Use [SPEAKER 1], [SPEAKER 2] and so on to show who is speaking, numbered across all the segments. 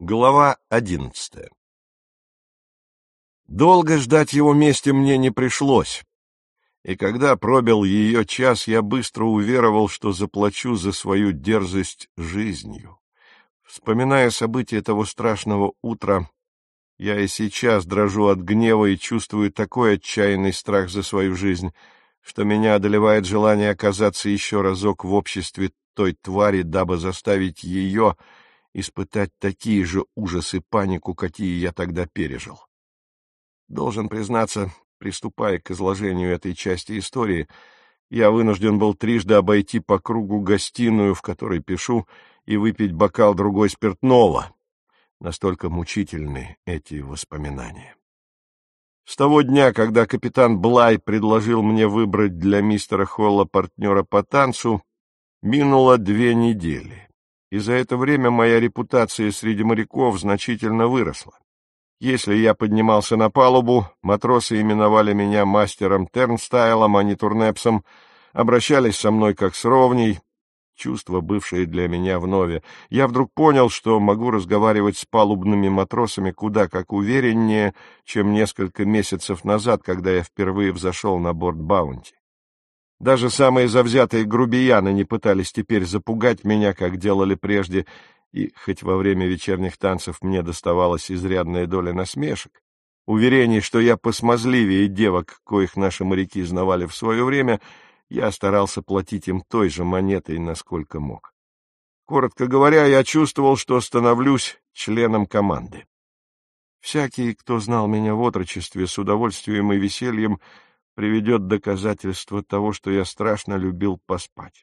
[SPEAKER 1] Глава 11. Долго ждать его мести мне не пришлось, и когда пробил ее час, я быстро уверовал, что заплачу за свою дерзость жизнью. Вспоминая события того страшного утра, я и сейчас дрожу от гнева и чувствую такой отчаянный страх за свою жизнь, что меня одолевает желание оказаться еще разок в обществе той твари, дабы заставить ее испытать такие же ужасы и панику, какие я тогда пережил. Должен признаться, приступая к изложению этой части истории, я вынужден был трижды обойти по кругу гостиную, в которой пишу, и выпить бокал другой спиртного. Настолько мучительны эти воспоминания. С того дня, когда капитан Блай предложил мне выбрать для мистера Холла партнера по танцу, минуло 2 недели. И за это время моя репутация среди моряков значительно выросла. Если я поднимался на палубу, матросы именовали меня мастером Тернстайлом, а не Турнепсом, обращались со мной как с ровней, чувство, бывшее для меня вновь. Я вдруг понял, что могу разговаривать с палубными матросами куда как увереннее, чем несколько месяцев назад, когда я впервые взошел на борт Баунти. Даже самые завзятые грубияны не пытались теперь запугать меня, как делали прежде, и хоть во время вечерних танцев мне доставалась изрядная доля насмешек, уверений, что я посмазливее девок, коих наши моряки знавали в свое время, я старался платить им той же монетой, насколько мог. Коротко говоря, я чувствовал, что становлюсь членом команды. Всякий, кто знал меня в отрочестве, с удовольствием и весельем приведет доказательство того, что я страшно любил поспать.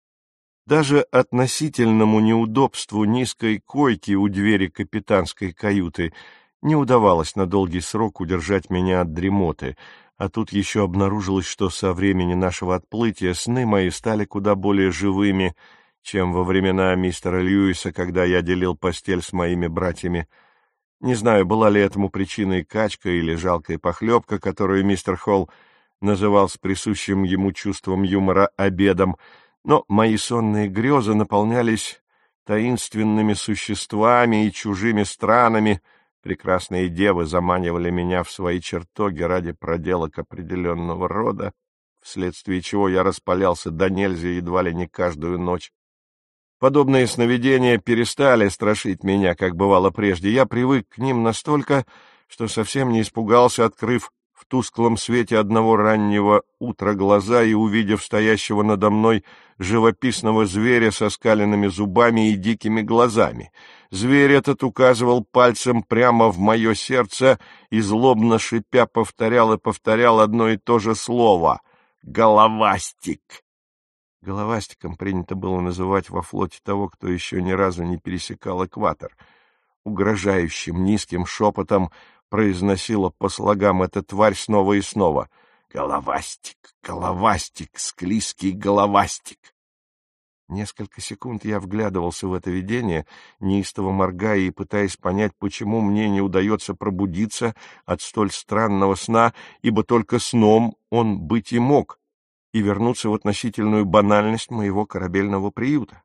[SPEAKER 1] Даже относительному неудобству низкой койки у двери капитанской каюты не удавалось на долгий срок удержать меня от дремоты, а тут еще обнаружилось, что со времени нашего отплытия сны мои стали куда более живыми, чем во времена мистера Льюиса, когда я делил постель с моими братьями. Не знаю, была ли этому причиной качка или жалкая похлебка, которую мистер Холл называл с присущим ему чувством юмора обедом, но мои сонные грезы наполнялись таинственными существами и чужими странами. Прекрасные девы заманивали меня в свои чертоги ради проделок определенного рода, вследствие чего я распалялся до нельзя едва ли не каждую ночь. Подобные сновидения перестали страшить меня, как бывало прежде. Я привык к ним настолько, что совсем не испугался, открыв в тусклом свете одного раннего утра глаза и увидев стоящего надо мной живописного зверя со скаленными зубами и дикими глазами. Зверь этот указывал пальцем прямо в мое сердце и, злобно шипя, повторял и повторял одно и то же слово — «головастик». Головастиком принято было называть во флоте того, кто еще ни разу не пересекал экватор. Угрожающим низким шепотом произносила по слогам эта тварь снова и снова: «Головастик, головастик, склизкий головастик». Несколько секунд я вглядывался в это видение, неистово моргая и пытаясь понять, почему мне не удается пробудиться от столь странного сна, ибо только сном он быть и мог, и вернуться в относительную банальность моего корабельного приюта.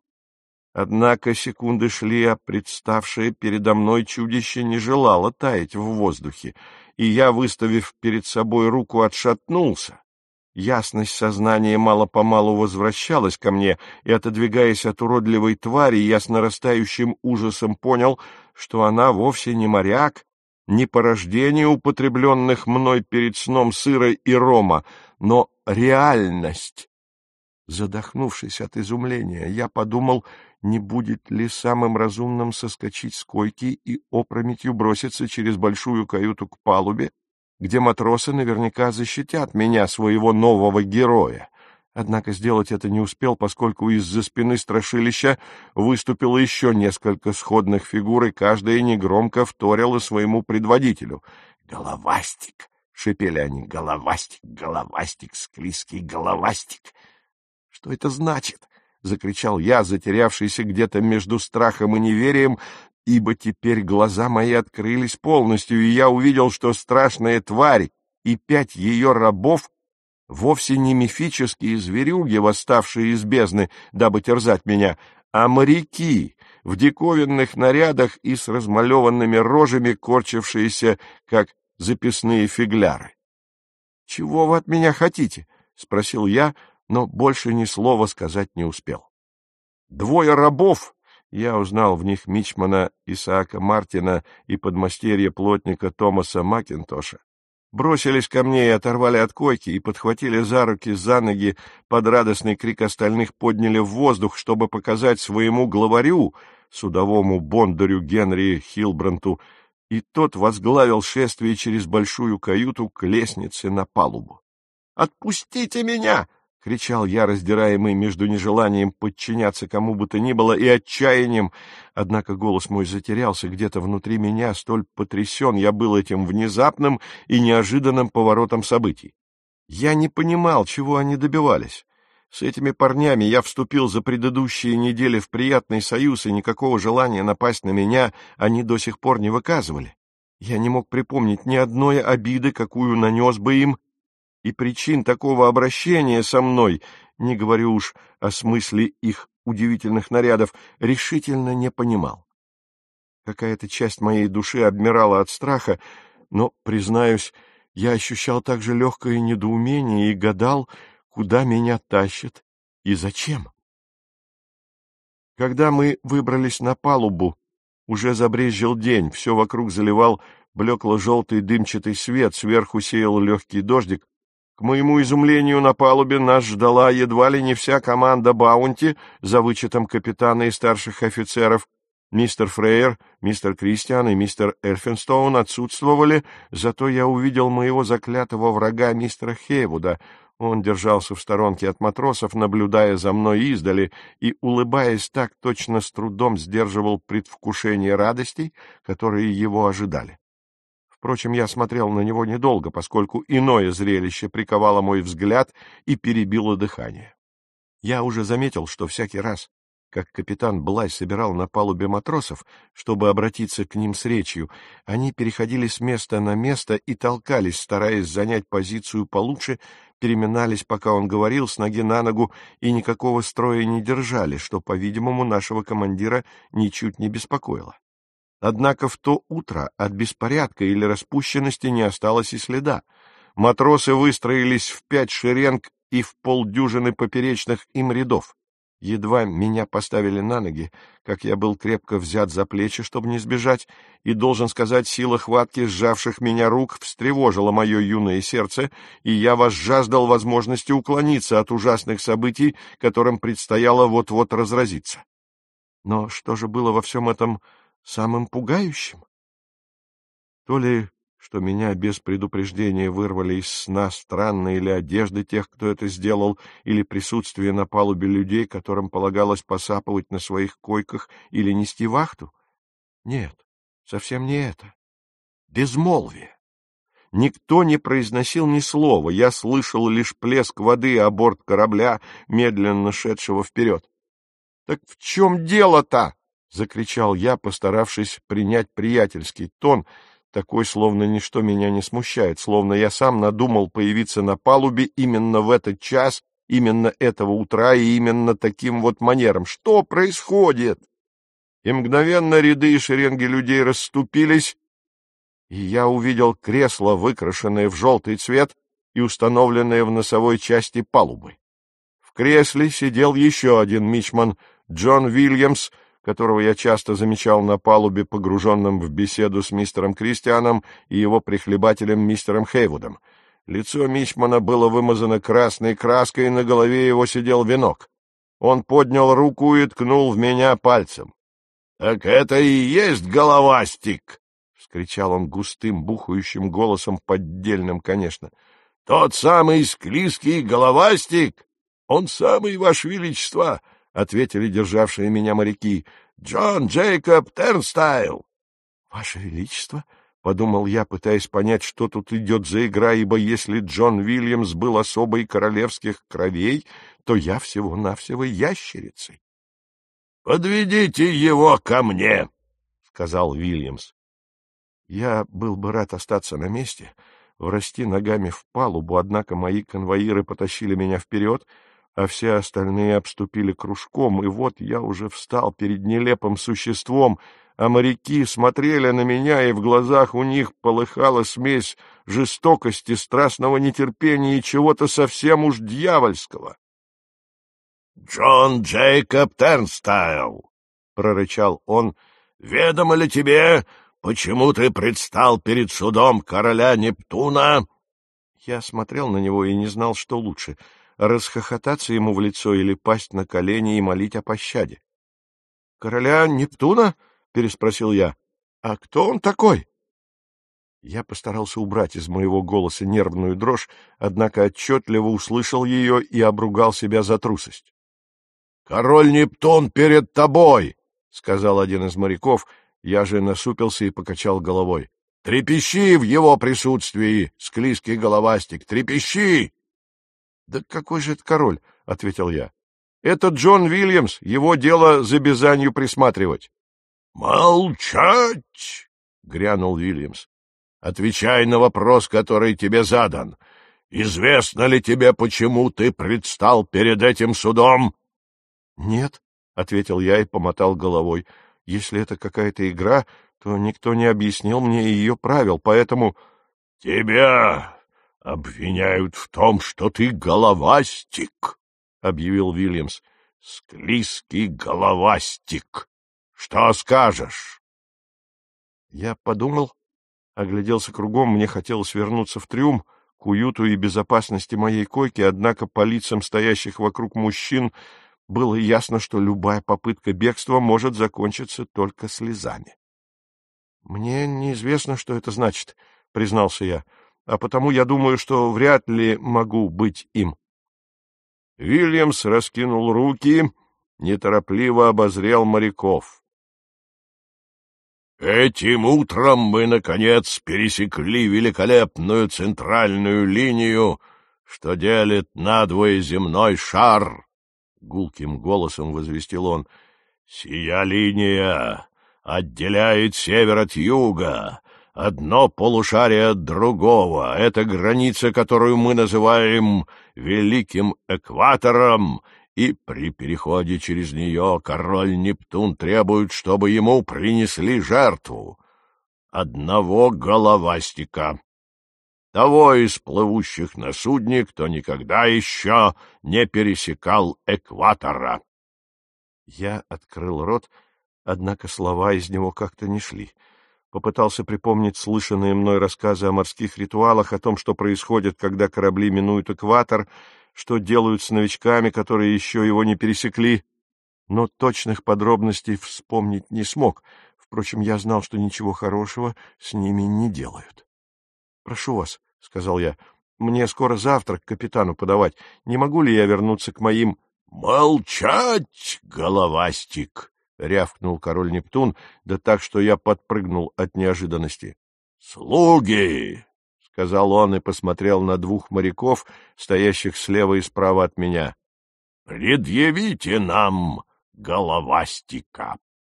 [SPEAKER 1] Однако секунды шли, а представшее передо мной чудище не желало таять в воздухе, и я, выставив перед собой руку, отшатнулся. Ясность сознания мало-помалу возвращалась ко мне, и, отодвигаясь от уродливой твари, я с нарастающим ужасом понял, что она вовсе не моряк, не порождение употребленных мной перед сном сыра и рома, но реальность. Задохнувшись от изумления, я подумал, не будет ли самым разумным соскочить с койки и опрометью броситься через большую каюту к палубе, где матросы наверняка защитят меня, своего нового героя. Однако сделать это не успел, поскольку из-за спины страшилища выступило еще несколько сходных фигур, и каждая негромко вторила своему предводителю. «Головастик!» — шипели они. «Головастик, головастик, склизкий головастик!» «Что это значит?» — закричал я, затерявшийся где-то между страхом и неверием, ибо теперь глаза мои открылись полностью, и я увидел, что страшная тварь и 5 ее рабов вовсе не мифические зверюги, восставшие из бездны, дабы терзать меня, а моряки, в диковинных нарядах и с размалеванными рожами, корчившиеся, как записные фигляры. — Чего вы от меня хотите? — спросил я, но больше ни слова сказать не успел. Двое рабов, я узнал в них мичмана Исаака Мартина и подмастерья плотника Томаса Макинтоша, бросились ко мне и оторвали от койки, и подхватили за руки, за ноги, под радостный крик остальных подняли в воздух, чтобы показать своему главарю, судовому бондарю Генри Хилбранту, и тот возглавил шествие через большую каюту к лестнице на палубу. «Отпустите меня!» — кричал я, раздираемый между нежеланием подчиняться кому бы то ни было и отчаянием, однако голос мой затерялся где-то внутри меня, столь потрясен я был этим внезапным и неожиданным поворотом событий. Я не понимал, чего они добивались. С этими парнями я вступил за предыдущие недели в приятный союз, и никакого желания напасть на меня они до сих пор не выказывали. Я не мог припомнить ни одной обиды, какую нанес бы им, и причин такого обращения со мной, не говорю уж о смысле их удивительных нарядов, решительно не понимал. Какая-то часть моей души обмирала от страха, но, признаюсь, я ощущал также легкое недоумение и гадал, куда меня тащат и зачем. Когда мы выбрались на палубу, уже забрезжил день, все вокруг заливал блекло-желтый дымчатый свет, сверху сеял легкий дождик. К моему изумлению, на палубе нас ждала едва ли не вся команда Баунти, за вычетом капитана и старших офицеров. Мистер Фрейер, мистер Кристиан и мистер Эльфинстоун отсутствовали, зато я увидел моего заклятого врага мистера Хейвуда. Он держался в сторонке от матросов, наблюдая за мной издали, и, улыбаясь так, точно с трудом сдерживал предвкушение радостей, которые его ожидали. Впрочем, я смотрел на него недолго, поскольку иное зрелище приковало мой взгляд и перебило дыхание. Я уже заметил, что всякий раз, как капитан Блай собирал на палубе матросов, чтобы обратиться к ним с речью, они переходили с места на место и толкались, стараясь занять позицию получше, переминались, пока он говорил, с ноги на ногу, и никакого строя не держали, что, по-видимому, нашего командира ничуть не беспокоило. Однако в то утро от беспорядка или распущенности не осталось и следа. Матросы выстроились в 5 шеренг и в полдюжины поперечных им рядов. Едва меня поставили на ноги, как я был крепко взят за плечи, чтобы не сбежать, и, должен сказать, сила хватки сжавших меня рук встревожила мое юное сердце, и я возжаждал возможности уклониться от ужасных событий, которым предстояло вот-вот разразиться. Но что же было во всем этом самым пугающим? То ли, что меня без предупреждения вырвали из сна странные или одежды тех, кто это сделал, или присутствие на палубе людей, которым полагалось посапывать на своих койках или нести вахту? Нет, совсем не это. Безмолвие. Никто не произносил ни слова, я слышал лишь плеск воды о борт корабля, медленно шедшего вперед. — Так в чем дело-то? — закричал я, постаравшись принять приятельский тон, такой, словно ничто меня не смущает, словно я сам надумал появиться на палубе именно в этот час, именно этого утра и именно таким вот манером. Что происходит? И мгновенно ряды и шеренги людей расступились, и я увидел кресло, выкрашенное в желтый цвет и установленное в носовой части палубы. В кресле сидел еще один мичман, Джон Вильямс, которого я часто замечал на палубе, погруженным в беседу с мистером Кристианом и его прихлебателем мистером Хейвудом. Лицо мичмана было вымазано красной краской, и на голове его сидел венок. Он поднял руку и ткнул в меня пальцем. — Так это и есть головастик! — вскричал он густым, бухающим голосом, поддельным, конечно. — Тот самый склизкий головастик! Он самый, Ваше Величество! — ответили державшие меня моряки. — Джон Джейкоб Тернстайл! — Ваше Величество! — подумал я, пытаясь понять, что тут идет за игра, ибо если Джон Вильямс был особой королевских кровей, то я всего-навсего ящерицей. — Подведите его ко мне! — сказал Вильямс. Я был бы рад остаться на месте, врасти ногами в палубу, однако мои конвоиры потащили меня вперед, а все остальные обступили кружком, и вот я уже встал перед нелепым существом, а моряки смотрели на меня, и в глазах у них полыхала смесь жестокости, страстного нетерпения и чего-то совсем уж дьявольского. — Джон Джейкоб Тернстайл, — прорычал он, — ведомо ли тебе, почему ты предстал перед судом короля Нептуна? Я смотрел на него и не знал, что лучше — расхохотаться ему в лицо или пасть на колени и молить о пощаде. — Короля Нептуна? — переспросил я. — А кто он такой? Я постарался убрать из моего голоса нервную дрожь, однако отчетливо услышал ее и обругал себя за трусость. — Король Нептун перед тобой! — сказал один из моряков. Я же насупился и покачал головой. — Трепещи в его присутствии, склизкий головастик, трепещи! — Да какой же это король? — ответил я. — Это Джон Вильямс, его дело за Бизанью присматривать. — Молчать! — грянул Вильямс. — Отвечай на вопрос, который тебе задан. Известно ли тебе, почему ты предстал перед этим судом? — Нет, — ответил я и помотал головой. — Если это какая-то игра, то никто не объяснил мне ее правил, поэтому... — Тебя обвиняют в том, что ты головастик, — объявил Вильямс. — Склизкий головастик. Что скажешь? Я подумал, огляделся кругом, мне хотелось вернуться в трюм, к уюту и безопасности моей койки, однако по лицам стоящих вокруг мужчин было ясно, что любая попытка бегства может закончиться только слезами. — Мне неизвестно, что это значит, — признался я, — а потому я думаю, что вряд ли могу быть им. Вильямс раскинул руки, неторопливо обозрел моряков. — Этим утром мы, наконец, пересекли великолепную центральную линию, что делит надвое земной шар, — гулким голосом возвестил он. — Сия линия отделяет север от юга, одно полушарие от другого. Это граница, которую мы называем Великим Экватором, и при переходе через нее король Нептун требует, чтобы ему принесли жертву — одного головастика, того из плывущих на судне, кто никогда еще не пересекал экватора. Я открыл рот, однако слова из него как-то не шли. Попытался припомнить слышанные мной рассказы о морских ритуалах, о том, что происходит, когда корабли минуют экватор, что делают с новичками, которые еще его не пересекли, но точных подробностей вспомнить не смог. Впрочем, я знал, что ничего хорошего с ними не делают. — Прошу вас, — сказал я, — мне скоро завтрак капитану подавать. Не могу ли я вернуться к моим... — Молчать, головастик! — рявкнул король Нептун, да так, что я подпрыгнул от неожиданности. — Слуги! — сказал он и посмотрел на двух моряков, стоящих слева и справа от меня. — Предъявите нам головастика!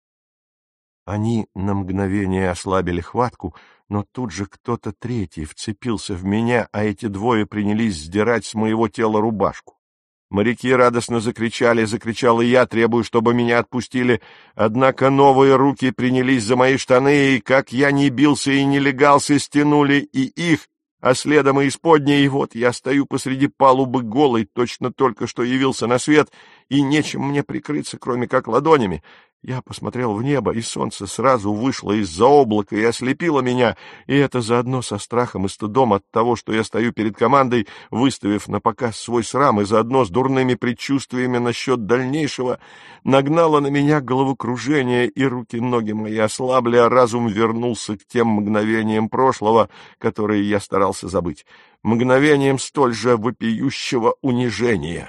[SPEAKER 1] Они на мгновение ослабили хватку, но тут же кто-то третий вцепился в меня, а эти двое принялись сдирать с моего тела рубашку. Моряки радостно закричали, закричал и я, требуя, чтобы меня отпустили, однако новые руки принялись за мои штаны, и, как я ни бился и не легался, стянули и их, а следом и исподние, и вот я стою посреди палубы голый, точно только что явился на свет, и нечем мне прикрыться, кроме как ладонями. Я посмотрел в небо, и солнце сразу вышло из-за облака и ослепило меня, и это заодно со страхом и стыдом от того, что я стою перед командой, выставив на показ свой срам, и заодно с дурными предчувствиями насчет дальнейшего, нагнало на меня головокружение, и руки-ноги мои ослабли, а разум вернулся к тем мгновениям прошлого, которые я старался забыть, мгновением столь же вопиющего унижения.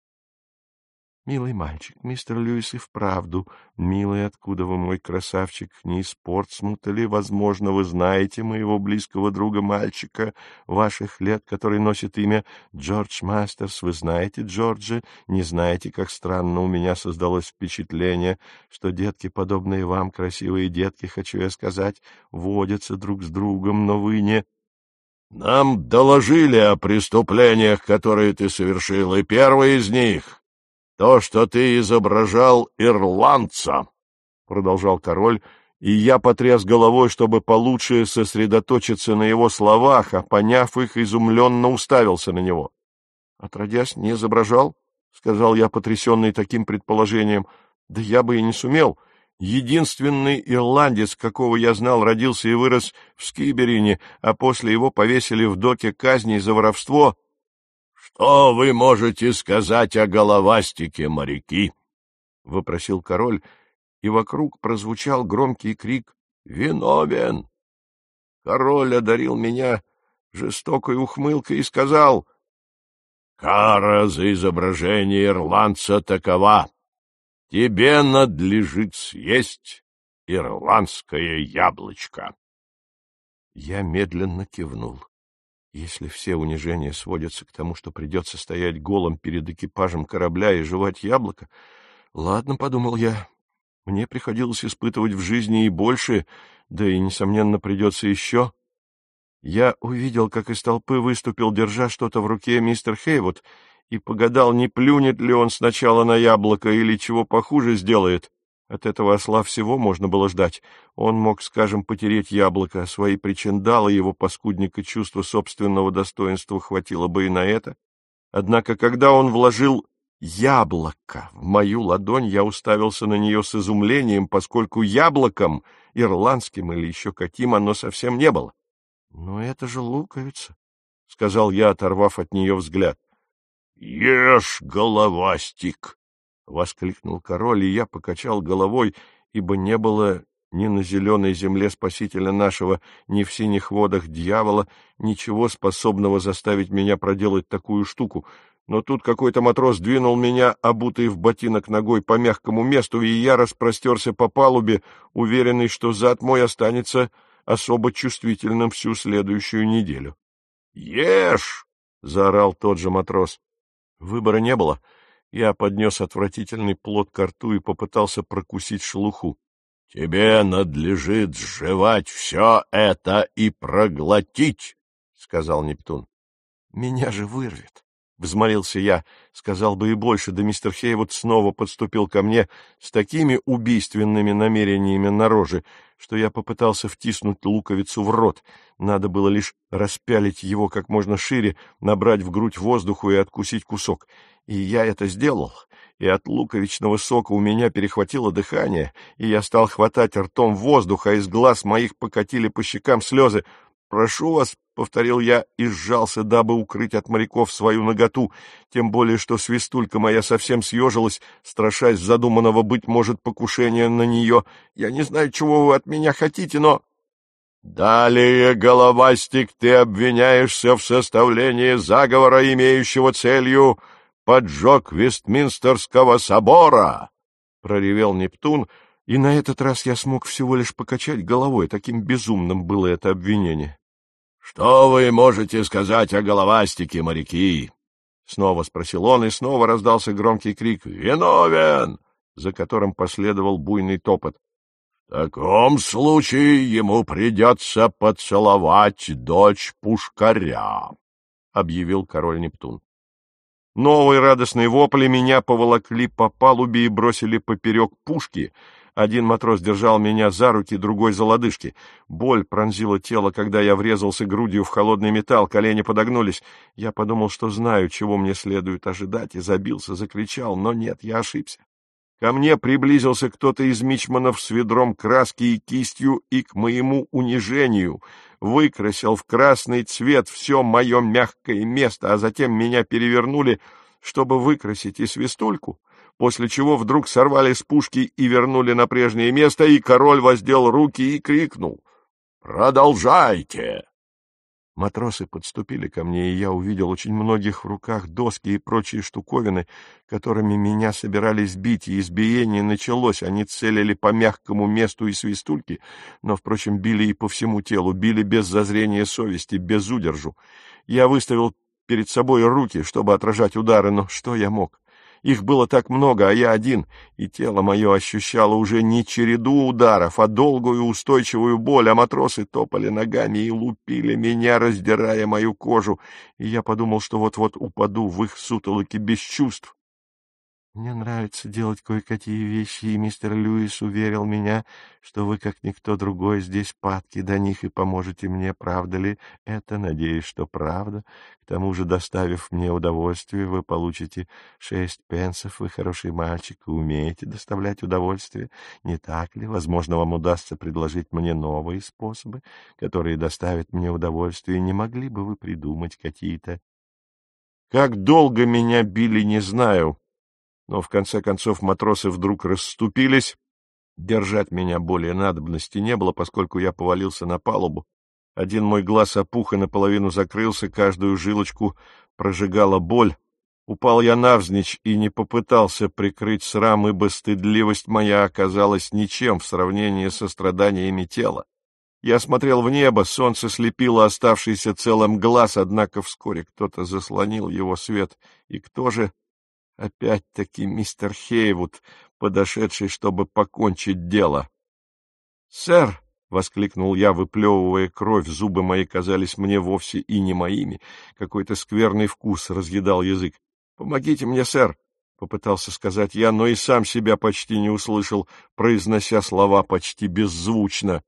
[SPEAKER 1] Милый мальчик, мистер Льюис и вправду, милый, откуда вы, мой красавчик, не из Портсмута ли, возможно, вы знаете моего близкого друга-мальчика ваших лет, который носит имя Джордж Мастерс, вы знаете Джорджа, не знаете, как странно у меня создалось впечатление, что детки, подобные вам, красивые детки, хочу я сказать, водятся друг с другом, но вы не... Нам доложили о преступлениях, которые ты совершил, и первый из них — то, что ты изображал ирландца, — продолжал король, и я потряс головой, чтобы получше сосредоточиться на его словах, а, поняв их, изумленно уставился на него. — Отродясь, не изображал? — сказал я, потрясенный таким предположением. — Да я бы и не сумел. Единственный ирландец, какого я знал, родился и вырос в Скиберине, а после его повесили в доке казни за воровство. — Что вы можете сказать о головастике, моряки? — вопросил король, и вокруг прозвучал громкий крик «Виновен!». Король одарил меня жестокой ухмылкой и сказал: «Кара за изображение ирландца такова. Тебе надлежит съесть ирландское яблочко». Я медленно кивнул. Если все унижения сводятся к тому, что придется стоять голым перед экипажем корабля и жевать яблоко, ладно, — подумал я, — мне приходилось испытывать в жизни и больше, да и, несомненно, придется еще. Я увидел, как из толпы выступил, держа что-то в руке, мистер Хейвуд, и погадал, не плюнет ли он сначала на яблоко или чего похуже сделает. От этого осла всего можно было ждать. Он мог, скажем, потереть яблоко, а свои причиндалы, его паскудника чувства собственного достоинства хватило бы и на это. Однако, когда он вложил яблоко в мою ладонь, я уставился на нее с изумлением, поскольку яблоком, ирландским или еще каким, оно совсем не было. — Но это же луковица, — сказал я, оторвав от нее взгляд. — Ешь, головастик! — воскликнул король, и я покачал головой, ибо не было ни на зеленой земле спасителя нашего, ни в синих водах дьявола, ничего способного заставить меня проделать такую штуку. Но тут какой-то матрос двинул меня, обутый в ботинок ногой, по мягкому месту, и я распростерся по палубе, уверенный, что зад мой останется особо чувствительным всю следующую неделю. «Ешь!» — заорал тот же матрос. Выбора не было. Я поднес отвратительный плод ко рту и попытался прокусить шелуху. — Тебе надлежит сживать все это и проглотить, — сказал Нептун. — Меня же вырвет. — взмолился я, сказал бы и больше, да мистер Хейвуд снова подступил ко мне с такими убийственными намерениями на роже, что я попытался втиснуть луковицу в рот. Надо было лишь распялить его как можно шире, набрать в грудь воздуху и откусить кусок. И я это сделал, и от луковичного сока у меня перехватило дыхание, и я стал хватать ртом воздух, а из глаз моих покатили по щекам слезы. «Прошу вас», — повторил я и сжался, дабы укрыть от моряков свою наготу, тем более что свистулька моя совсем съежилась, страшась задуманного, быть может, покушения на нее. «Я не знаю, чего вы от меня хотите, но...» «Далее, головастик, ты обвиняешься в составлении заговора, имеющего целью поджог Вестминстерского собора», — проревел Нептун, и на этот раз я смог всего лишь покачать головой, таким безумным было это обвинение. — Что вы можете сказать о головастике, моряки? — снова спросил он, и снова раздался громкий крик «Виновен!», за которым последовал буйный топот. — В таком случае ему придется поцеловать дочь пушкаря, — объявил король Нептун. Новые радостные вопли меня поволокли по палубе и бросили поперек пушки. Один матрос держал меня за руки, другой за лодыжки. Боль пронзила тело, когда я врезался грудью в холодный металл, колени подогнулись. Я подумал, что знаю, чего мне следует ожидать, и забился, закричал, но нет, я ошибся. Ко мне приблизился кто-то из мичманов с ведром краски и кистью, и, к моему унижению, выкрасил в красный цвет все мое мягкое место, а затем меня перевернули, чтобы выкрасить и свистульку, после чего вдруг сорвали с пушки и вернули на прежнее место, и король воздел руки и крикнул «Продолжайте!». Матросы подступили ко мне, и я увидел очень многих в руках доски и прочие штуковины, которыми меня собирались бить, и избиение началось. Они целили по мягкому месту и свистульки, но, впрочем, били и по всему телу, били без зазрения совести, без удержу. Я выставил перед собой руки, чтобы отражать удары, но что я мог? Их было так много, а я один, и тело мое ощущало уже не череду ударов, а долгую устойчивую боль, а матросы топали ногами и лупили меня, раздирая мою кожу, и я подумал, что вот-вот упаду в их сутолоке без чувств. Мне нравится делать кое-какие вещи, и мистер Льюис уверил меня, что вы, как никто другой, здесь падки до них и поможете мне, правда ли это? Надеюсь, что правда. К тому же, доставив мне удовольствие, вы получите 6 пенсов. Вы хороший мальчик и умеете доставлять удовольствие, не так ли? Возможно, вам удастся предложить мне новые способы, которые доставят мне удовольствие. Не могли бы вы придумать какие-то... Как долго меня били, не знаю. Но в конце концов матросы вдруг расступились. Держать меня более надобности не было, поскольку я повалился на палубу. Один мой глаз опух и наполовину закрылся, каждую жилочку прожигала боль. Упал я навзничь и не попытался прикрыть срам, ибо стыдливость моя оказалась ничем в сравнении со страданиями тела. Я смотрел в небо, солнце слепило оставшийся целым глаз, однако вскоре кто-то заслонил его свет. И кто же? Опять-таки мистер Хейвуд, подошедший, чтобы покончить дело. — Сэр! — воскликнул я, выплевывая кровь, зубы мои казались мне вовсе и не моими. Какой-то скверный вкус разъедал язык. — Помогите мне, сэр! — попытался сказать я, но и сам себя почти не услышал, произнося слова почти беззвучно.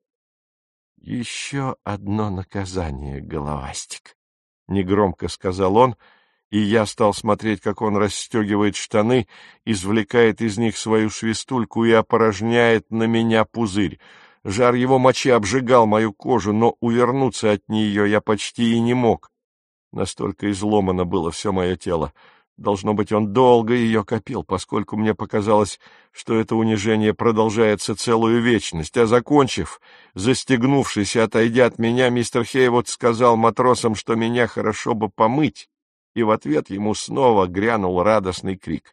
[SPEAKER 1] — Еще одно наказание, головастик! — негромко сказал он, — и я стал смотреть, как он расстегивает штаны, извлекает из них свою свистульку и опорожняет на меня пузырь. Жар его мочи обжигал мою кожу, но увернуться от нее я почти и не мог. Настолько изломано было все мое тело. Должно быть, он долго ее копил, поскольку мне показалось, что это унижение продолжается целую вечность. А закончив, застегнувшись и отойдя от меня, мистер Хейвуд сказал матросам, что меня хорошо бы помыть, и в ответ ему снова грянул радостный крик.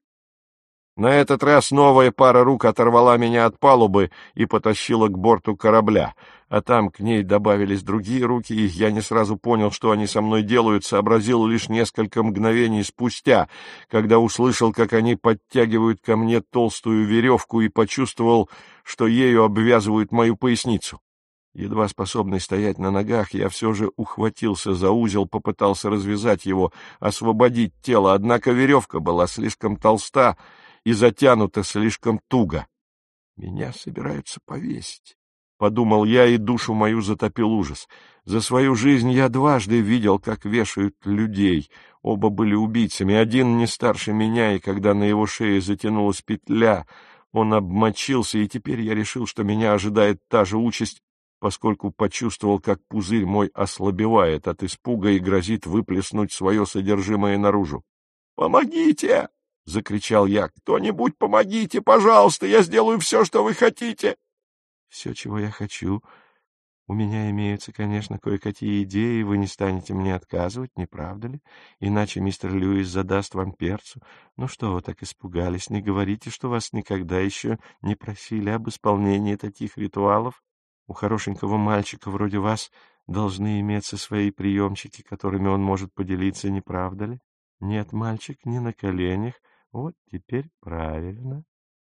[SPEAKER 1] На этот раз новая пара рук оторвала меня от палубы и потащила к борту корабля, а там к ней добавились другие руки, и я не сразу понял, что они со мной делают, сообразил лишь несколько мгновений спустя, когда услышал, как они подтягивают ко мне толстую веревку, и почувствовал, что ею обвязывают мою поясницу. Едва способный стоять на ногах, я все же ухватился за узел, попытался развязать его, освободить тело, однако веревка была слишком толста и затянута слишком туго. «Меня собираются повесить», — подумал я, и душу мою затопил ужас. За свою жизнь я дважды видел, как вешают людей. Оба были убийцами, один не старше меня, и когда на его шее затянулась петля, он обмочился, и теперь я решил, что меня ожидает та же участь, поскольку почувствовал, как пузырь мой ослабевает от испуга и грозит выплеснуть свое содержимое наружу. «Помогите!» — закричал я. «Кто-нибудь помогите, пожалуйста! Я сделаю все, что вы хотите!» «Все, чего я хочу. У меня имеются, конечно, кое-какие идеи, вы не станете мне отказывать, не правда ли? Иначе мистер Льюис задаст вам перцу. Ну что вы так испугались? Не говорите, что вас никогда еще не просили об исполнении таких ритуалов. У хорошенького мальчика вроде вас должны иметься свои приемчики, которыми он может поделиться, не правда ли? Нет, мальчик, не на коленях. Вот теперь правильно».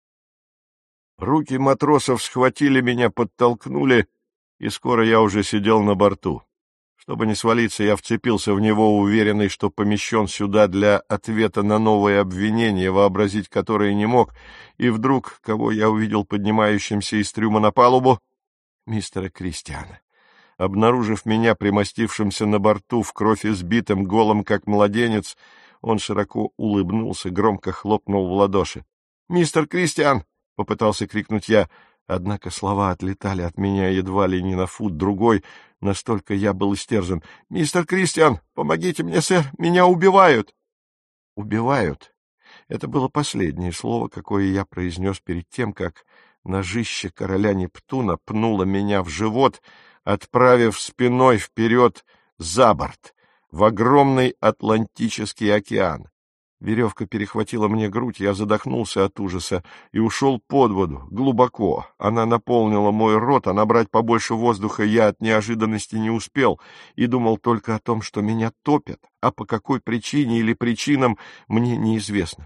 [SPEAKER 1] Руки матросов схватили меня, подтолкнули, и скоро я уже сидел на борту. Чтобы не свалиться, я вцепился в него, уверенный, что помещен сюда для ответа на новые обвинения, вообразить которые не мог, и вдруг, кого я увидел поднимающимся из трюма на палубу? Мистера Кристиана. Обнаружив меня примостившимся на борту, в кровь избитым, голым, как младенец, он широко улыбнулся, громко хлопнул в ладоши. «Мистер Кристиан!» — попытался крикнуть я, однако слова отлетали от меня едва ли не на фут другой, настолько я был истерзан. «Мистер Кристиан, помогите мне, сэр, меня убивают!» «Убивают» — это было последнее слово, какое я произнес перед тем, как ножище короля Нептуна пнуло меня в живот, отправив спиной вперед за борт, в огромный Атлантический океан. Веревка перехватила мне грудь, я задохнулся от ужаса и ушел под воду, глубоко. Она наполнила мой рот, а набрать побольше воздуха я от неожиданности не успел и думал только о том, что меня топят, а по какой причине или причинам мне неизвестно.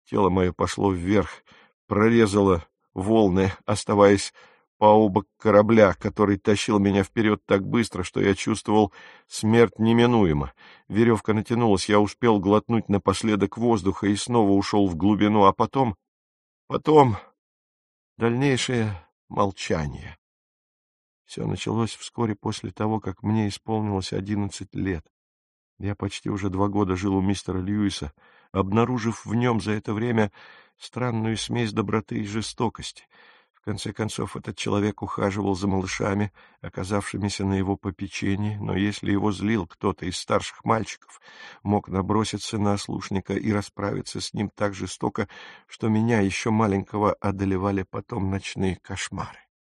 [SPEAKER 1] Тело мое пошло вверх, прорезало волны, оставаясь пообок корабля, который тащил меня вперед так быстро, что я чувствовал смерть неминуемо. Веревка натянулась, я успел глотнуть напоследок воздуха и снова ушел в глубину, а потом дальнейшее молчание. Все началось вскоре после того, как мне исполнилось 11 лет. Я почти уже 2 года жил у мистера Льюиса, обнаружив в нем за это время странную смесь доброты и жестокости. В конце концов, этот человек ухаживал за малышами, оказавшимися на его попечении, но если его злил кто-то из старших мальчиков, мог наброситься на ослушника и расправиться с ним так жестоко, что меня, еще маленького, одолевали потом ночные кошмары.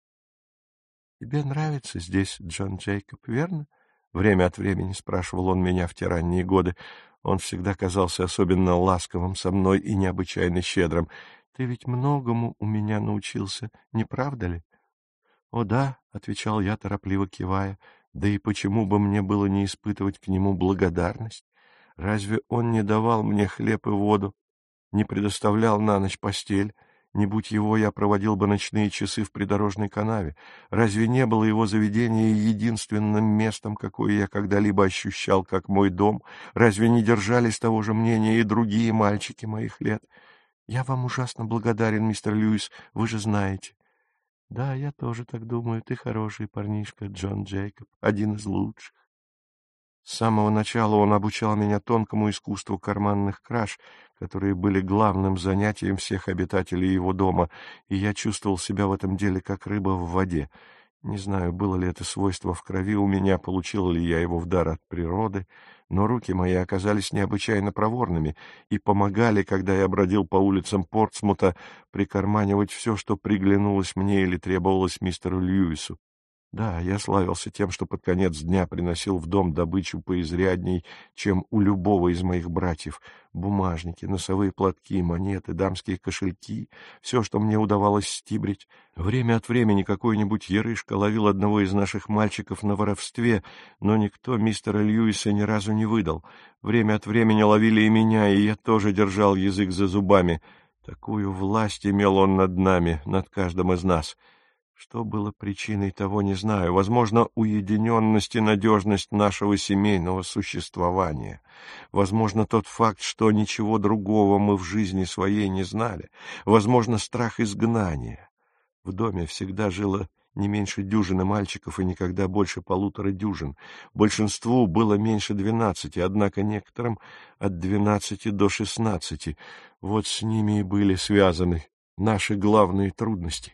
[SPEAKER 1] — Тебе нравится здесь, Джон Джейкоб, верно? — время от времени спрашивал он меня в те ранние годы. Он всегда казался особенно ласковым со мной и необычайно щедрым. Ты ведь многому у меня научился, не правда ли? — О да, — отвечал я, торопливо кивая, — да и почему бы мне было не испытывать к нему благодарность? Разве он не давал мне хлеб и воду, не предоставлял на ночь постель? Не будь его, я проводил бы ночные часы в придорожной канаве. Разве не было его заведение единственным местом, какое я когда-либо ощущал, как мой дом? Разве не держались того же мнения и другие мальчики моих лет? Я вам ужасно благодарен, мистер Льюис, вы же знаете. Да, я тоже так думаю. Ты хороший парнишка, Джон Джейкоб, один из лучших. С самого начала он обучал меня тонкому искусству карманных краж, которые были главным занятием всех обитателей его дома, и я чувствовал себя в этом деле как рыба в воде. Не знаю, было ли это свойство в крови у меня, получил ли я его в дар от природы, но руки мои оказались необычайно проворными и помогали, когда я бродил по улицам Портсмута, прикарманивать все, что приглянулось мне или требовалось мистеру Льюису. Да, я славился тем, что под конец дня приносил в дом добычу поизрядней, чем у любого из моих братьев. Бумажники, носовые платки, монеты, дамские кошельки — все, что мне удавалось стибрить. Время от времени какой-нибудь ярышка ловил одного из наших мальчиков на воровстве, но никто мистера Льюиса ни разу не выдал. Время от времени ловили и меня, и я тоже держал язык за зубами. Такую власть имел он над нами, над каждым из нас. Что было причиной того, не знаю. Возможно, уединенность и надежность нашего семейного существования. Возможно, тот факт, что ничего другого мы в жизни своей не знали. Возможно, страх изгнания. В доме всегда жило не меньше дюжины мальчиков и никогда больше 1,5 дюжин. Большинству было меньше 12, однако некоторым от 12 до 16. Вот с ними и были связаны наши главные трудности.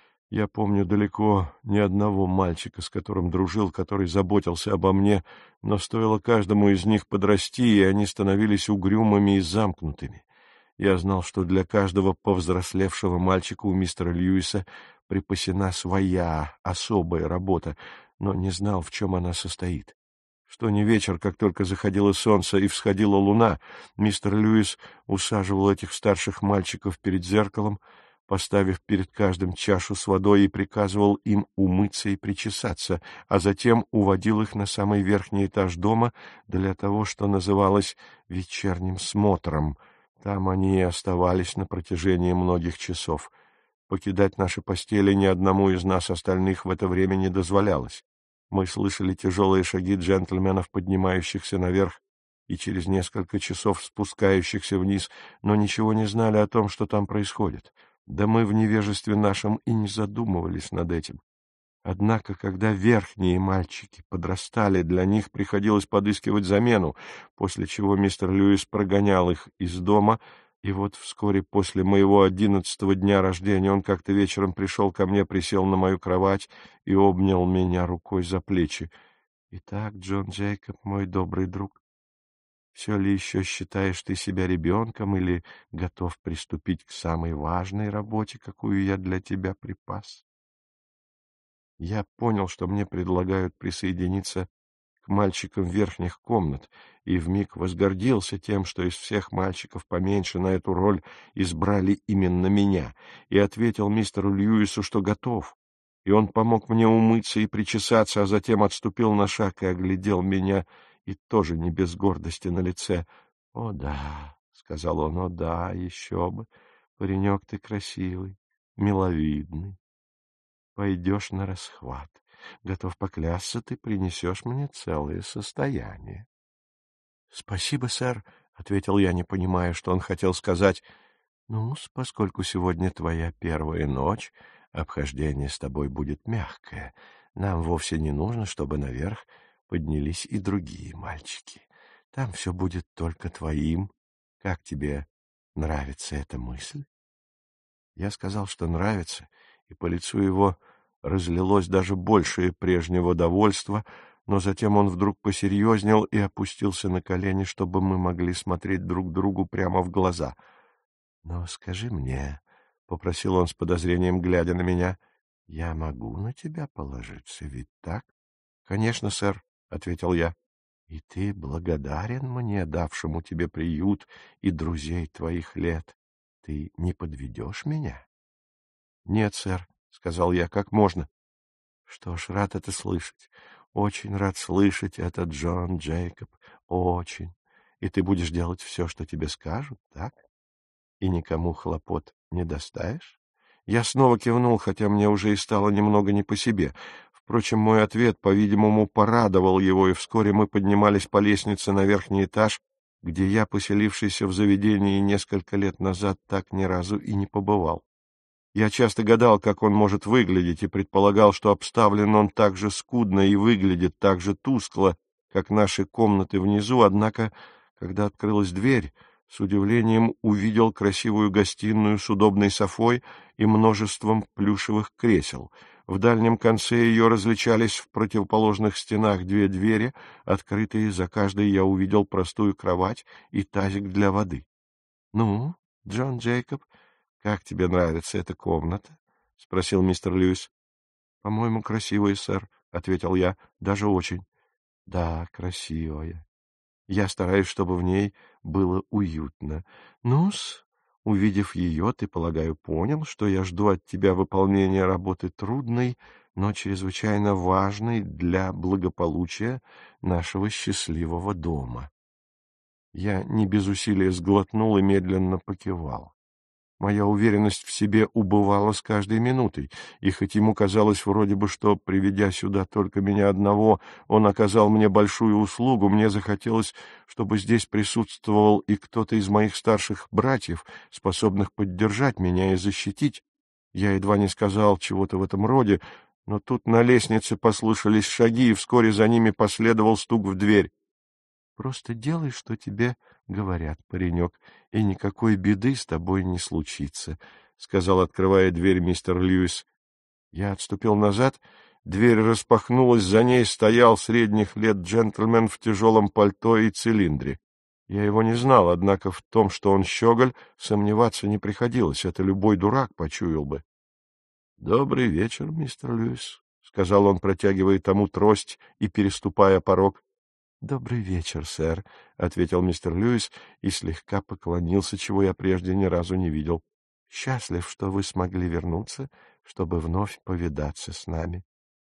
[SPEAKER 1] Я помню далеко ни одного мальчика, с которым дружил, который заботился обо мне, но стоило каждому из них подрасти, и они становились угрюмыми и замкнутыми. Я знал, что для каждого повзрослевшего мальчика у мистера Льюиса припасена своя особая работа, но не знал, в чем она состоит. Что ни вечер, как только заходило солнце и всходила луна, мистер Льюис усаживал этих старших мальчиков перед зеркалом, поставив перед каждым чашу с водой, и приказывал им умыться и причесаться, а затем уводил их на самый верхний этаж дома для того, что называлось вечерним смотром. Там они и оставались на протяжении многих часов. Покидать наши постели ни одному из нас остальных в это время не дозволялось. Мы слышали тяжелые шаги джентльменов, поднимающихся наверх, и через несколько часов спускающихся вниз, но ничего не знали о том, что там происходит. Да мы в невежестве нашем и не задумывались над этим. Однако, когда верхние мальчики подрастали, для них приходилось подыскивать замену, после чего мистер Льюис прогонял их из дома, и вот вскоре после моего 11-го дня рождения он как-то вечером пришел ко мне, присел на мою кровать и обнял меня рукой за плечи. — Итак, Джон Джейкоб, мой добрый друг, все ли еще считаешь ты себя ребенком или готов приступить к самой важной работе, какую я для тебя припас? Я понял, что мне предлагают присоединиться к мальчикам верхних комнат, и вмиг возгордился тем, что из всех мальчиков поменьше на эту роль избрали именно меня, и ответил мистеру Льюису, что готов. И он помог мне умыться и причесаться, а затем отступил на шаг и оглядел меня, и тоже не без гордости на лице. — О да, — сказал он. — О да, еще бы. Паренек ты красивый, миловидный. Пойдешь на расхват. Готов поклясться, ты принесешь мне целое состояние. — Спасибо, сэр, — ответил я, не понимая, что он хотел сказать. — Ну, поскольку сегодня твоя первая ночь, обхождение с тобой будет мягкое. Нам вовсе не нужно, чтобы наверх поднялись и другие мальчики. Там все будет только твоим. Как тебе нравится эта мысль? Я сказал, что нравится, и по лицу его разлилось даже большее прежнего довольства, но затем он вдруг посерьезнел и опустился на колени, чтобы мы могли смотреть друг другу прямо в глаза. — Но скажи мне, — попросил он с подозрением, глядя на меня, — я могу на тебя положиться, ведь так? — Конечно, сэр, — ответил я. — И ты благодарен мне, давшему тебе приют и друзей твоих лет? Ты не подведешь меня? — Нет, сэр, — сказал я, — как можно? — Что ж, рад это слышать. Очень рад слышать это, Джон Джейкоб. Очень. И ты будешь делать все, что тебе скажут, так? И никому хлопот не доставишь? Я снова кивнул, хотя мне уже и стало немного не по себе. Впрочем, мой ответ, по-видимому, порадовал его, и вскоре мы поднимались по лестнице на верхний этаж, где я, поселившийся в заведении несколько лет назад, так ни разу и не побывал. Я часто гадал, как он может выглядеть, и предполагал, что обставлен он так же скудно и выглядит так же тускло, как наши комнаты внизу, однако, когда открылась дверь, с удивлением увидел красивую гостиную с удобной софой и множеством плюшевых кресел. В дальнем конце ее различались в противоположных стенах две двери, открытые, за каждой я увидел простую кровать и тазик для воды. — Ну, Джон Джейкоб, как тебе нравится эта комната? — спросил мистер Льюис. — По-моему, красивая, сэр, — ответил я, — даже очень. — Да, красивая. Я стараюсь, чтобы в ней было уютно. Ну-с, увидев ее, ты, полагаю, понял, что я жду от тебя выполнения работы трудной, но чрезвычайно важной для благополучия нашего счастливого дома. Я не без усилия сглотнул и медленно покивал. Моя уверенность в себе убывала с каждой минутой, и хоть ему казалось вроде бы, что, приведя сюда только меня одного, он оказал мне большую услугу, мне захотелось, чтобы здесь присутствовал и кто-то из моих старших братьев, способных поддержать меня и защитить. Я едва не сказал чего-то в этом роде, но тут на лестнице послышались шаги, и вскоре за ними последовал стук в дверь. Просто делай, что тебе говорят, паренек, и никакой беды с тобой не случится, — сказал, открывая дверь, мистер Льюис. Я отступил назад, дверь распахнулась, за ней стоял средних лет джентльмен в тяжелом пальто и цилиндре. Я его не знал, однако в том, что он щеголь, сомневаться не приходилось, это любой дурак почуял бы. — Добрый вечер, мистер Льюис, — сказал он, протягивая тому трость и переступая порог. — Добрый вечер, сэр, — ответил мистер Льюис и слегка поклонился, чего я прежде ни разу не видел. — Счастлив, что вы смогли вернуться, чтобы вновь повидаться с нами.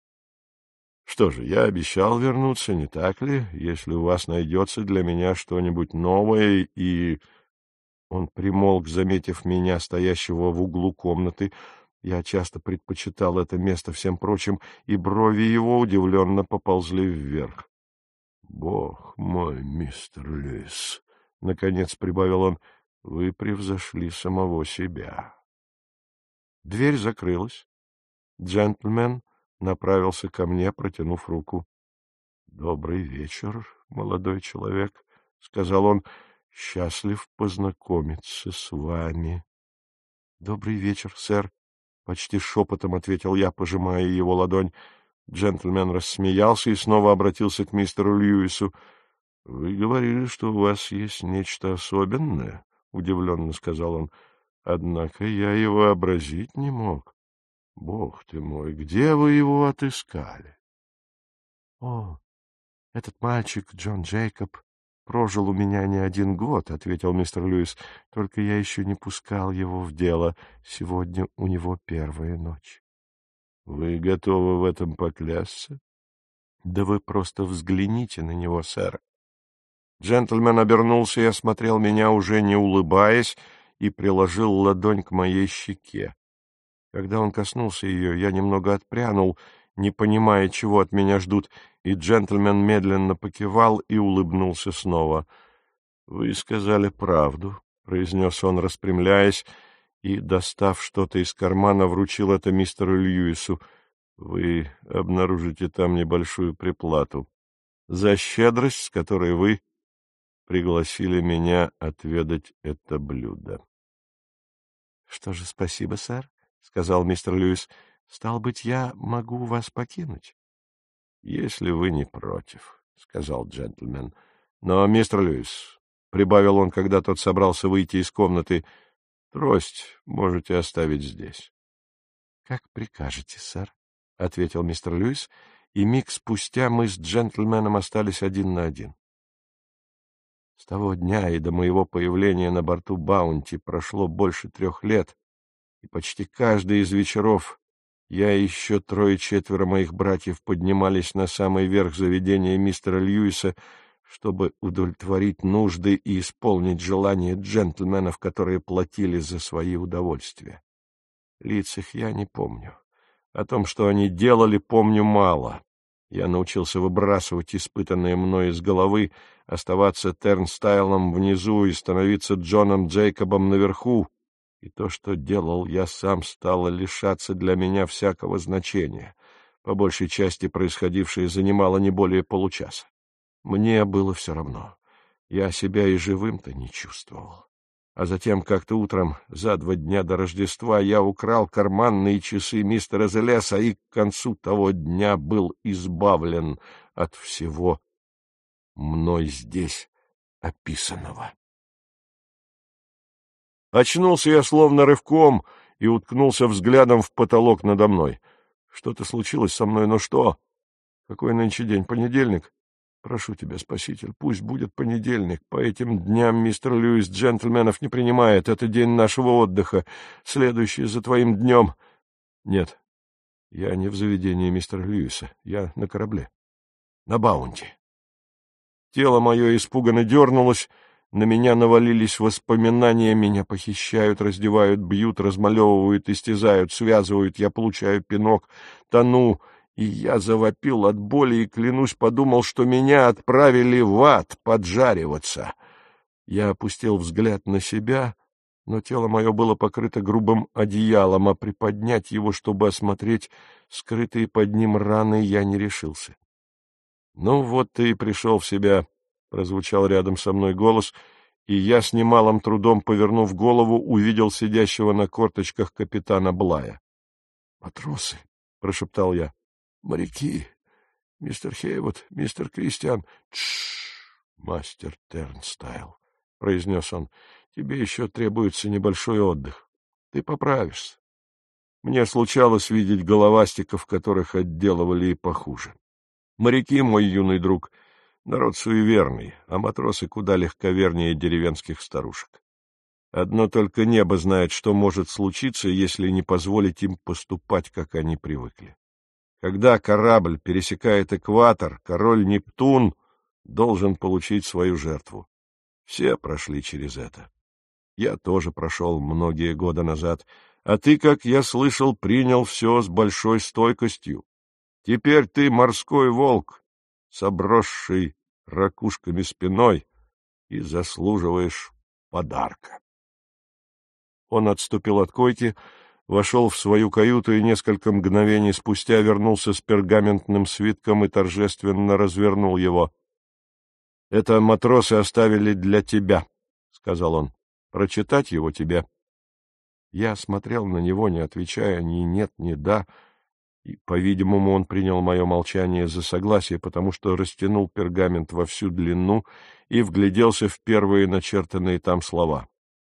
[SPEAKER 1] — Что же, я обещал вернуться, не так ли, если у вас найдется для меня что-нибудь новое и... Он примолк, заметив меня, стоящего в углу комнаты. Я часто предпочитал это место всем прочим, и брови его удивленно поползли вверх. — Бог мой, мистер Льюис, — наконец прибавил он, — вы превзошли самого себя. Дверь закрылась. Джентльмен направился ко мне, протянув руку. — Добрый вечер, молодой человек, — сказал он, — счастлив познакомиться с вами. — Добрый вечер, сэр, — почти шепотом ответил я, пожимая его ладонь. Джентльмен рассмеялся и снова обратился к мистеру Льюису. — Вы говорили, что у вас есть нечто особенное, — удивленно сказал он. — Однако я его вообразить не мог. Бог ты мой, где вы его отыскали? — О, этот мальчик, Джон Джейкоб, прожил у меня не один год, — ответил мистер Льюис, — только я еще не пускал его в дело. Сегодня у него первая ночь. — Вы готовы в этом поклясться? — Да вы просто взгляните на него, сэр. Джентльмен обернулся и осмотрел меня, уже не улыбаясь, и приложил ладонь к моей щеке. Когда он коснулся ее, я немного отпрянул, не понимая, чего от меня ждут, и джентльмен медленно покивал и улыбнулся снова. — Вы сказали правду, — произнес он, распрямляясь, и, достав что-то из кармана, вручил это мистеру Льюису. — Вы обнаружите там небольшую приплату за щедрость, с которой вы пригласили меня отведать это блюдо. — Что же, спасибо, сэр, — сказал мистер Льюис. — Стал быть, я могу вас покинуть? — Если вы не против, — сказал джентльмен. — Но, мистер Льюис, — прибавил он, когда тот собрался выйти из комнаты, — трость можете оставить здесь. — Как прикажете, сэр, — ответил мистер Льюис, и миг спустя мы с джентльменом остались один на один. С того дня и до моего появления на борту Баунти прошло больше 3 лет, и почти каждый из вечеров я и еще 3-4 моих братьев поднимались на самый верх заведения мистера Льюиса, чтобы удовлетворить нужды и исполнить желания джентльменов, которые платили за свои удовольствия. Лиц их я не помню. О том, что они делали, помню мало. Я научился выбрасывать испытанное мною из головы, оставаться Тернстайлом внизу и становиться Джоном Джейкобом наверху, и то, что делал я сам, стало лишаться для меня всякого значения. По большей части происходившее занимало не более получаса. Мне было все равно. Я себя и живым-то не чувствовал. А затем как-то утром, за 2 дня до Рождества, я украл карманные часы мистера Зелеса и к концу того дня был избавлен от всего мной здесь описанного. Очнулся я словно рывком и уткнулся взглядом в потолок надо мной. Что-то случилось со мной, но что? Какой нынче день? Понедельник? Прошу тебя, Спаситель, пусть будет понедельник. По этим дням мистер Льюис джентльменов не принимает. Это день нашего отдыха, следующий за твоим днем. Нет, я не в заведении мистера Льюиса. Я на корабле. На Баунти. Тело мое испуганно дернулось, на меня навалились воспоминания, меня похищают, раздевают, бьют, размалевывают, истязают, связывают, я получаю пинок, тону, и я завопил от боли и, клянусь, подумал, что меня отправили в ад поджариваться. Я опустил взгляд на себя, но тело мое было покрыто грубым одеялом, а приподнять его, чтобы осмотреть скрытые под ним раны, я не решился. — Ну вот ты и пришел в себя, — прозвучал рядом со мной голос, и я с немалым трудом, повернув голову, увидел сидящего на корточках капитана Блая. — Матросы, — прошептал я. — Моряки, мистер Хейвуд, мистер Кристиан. — Тш, мастер Тернстайл, — произнес он, — тебе еще требуется небольшой отдых. Ты поправишься. Мне случалось видеть головастиков, которых отделывали и похуже. Моряки, мой юный друг, народ суеверный, а матросы куда легковернее деревенских старушек. Одно только небо знает, что может случиться, если не позволить им поступать, как они привыкли. Когда корабль пересекает экватор, король Нептун должен получить свою жертву. Все прошли через это. Я тоже прошел многие годы назад, а ты, как я слышал, принял все с большой стойкостью. Теперь ты морской волк, с обросшей ракушками спиной, и заслуживаешь подарка. Он отступил от койки, вошел в свою каюту и несколько мгновений спустя вернулся с пергаментным свитком и торжественно развернул его. — Это матросы оставили для тебя, — сказал он. — Прочитать его тебе. Я смотрел на него, не отвечая ни нет, ни да, и, по-видимому, он принял мое молчание за согласие, потому что растянул пергамент во всю длину и вгляделся в первые начертанные там слова.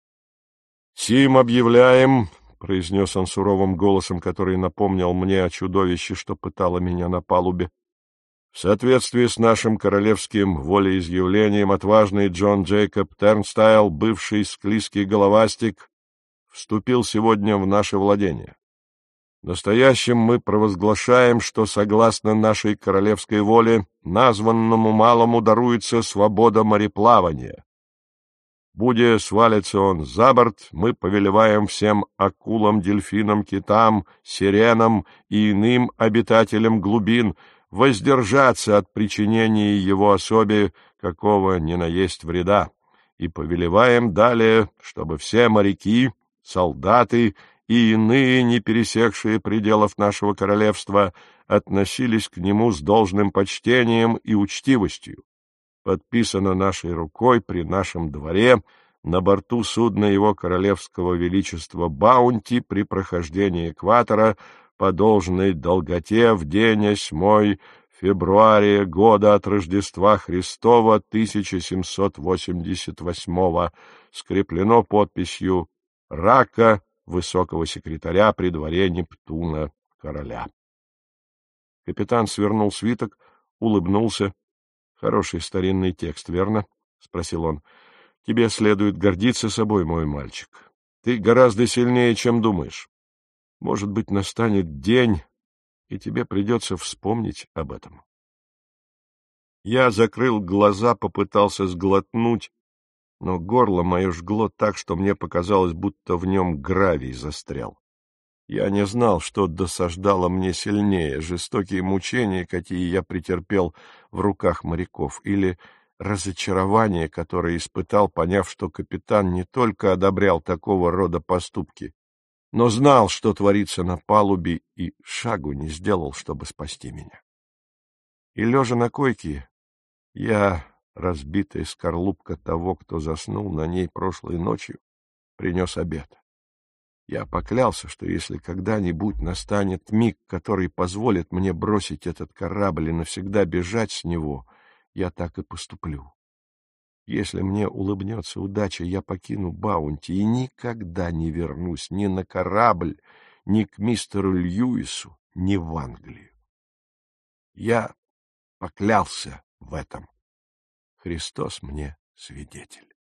[SPEAKER 1] «Сим объявляем», — произнес он суровым голосом, который напомнил мне о чудовище, что пытало меня на палубе, «в соответствии с нашим королевским волеизъявлением отважный Джон Джейкоб Тернстайл, бывший склизкий головастик, вступил сегодня в наше владение. Настоящим мы провозглашаем, что, согласно нашей королевской воле, названному малому даруется свобода мореплавания. Буде свалится он за борт, мы повелеваем всем акулам, дельфинам, китам, сиренам и иным обитателям глубин воздержаться от причинения его особе какого ни на есть вреда, и повелеваем далее, чтобы все моряки, солдаты и иные, не пересекшие пределов нашего королевства, относились к нему с должным почтением и учтивостью. Подписано нашей рукой при нашем дворе на борту судна его королевского величества Баунти при прохождении экватора по должной долготе в день 8 февруария года от Рождества Христова 1788, скреплено подписью Рака, высокого секретаря при дворе Нептуна, короля. Капитан свернул свиток, улыбнулся. — Хороший старинный текст, верно? — спросил он. — Тебе следует гордиться собой, мой мальчик. Ты гораздо сильнее, чем думаешь. Может быть, настанет день, и тебе придется вспомнить об этом. Я закрыл глаза, попытался сглотнуть, но горло мое жгло так, что мне показалось, будто в нем гравий застрял. Я не знал, что досаждало мне сильнее — жестокие мучения, какие я претерпел в руках моряков, или разочарование, которое испытал, поняв, что капитан не только одобрял такого рода поступки, но знал, что творится на палубе, и шагу не сделал, чтобы спасти меня. И, лежа на койке, я, разбитая скорлупка того, кто заснул на ней прошлой ночью, принес обед. Я поклялся, что если когда-нибудь настанет миг, который позволит мне бросить этот корабль и навсегда бежать с него, я так и поступлю. Если мне улыбнется удача, я покину Баунти и никогда не вернусь ни на корабль, ни к мистеру Льюису, ни в Англию. Я поклялся в этом. Христос мне свидетель.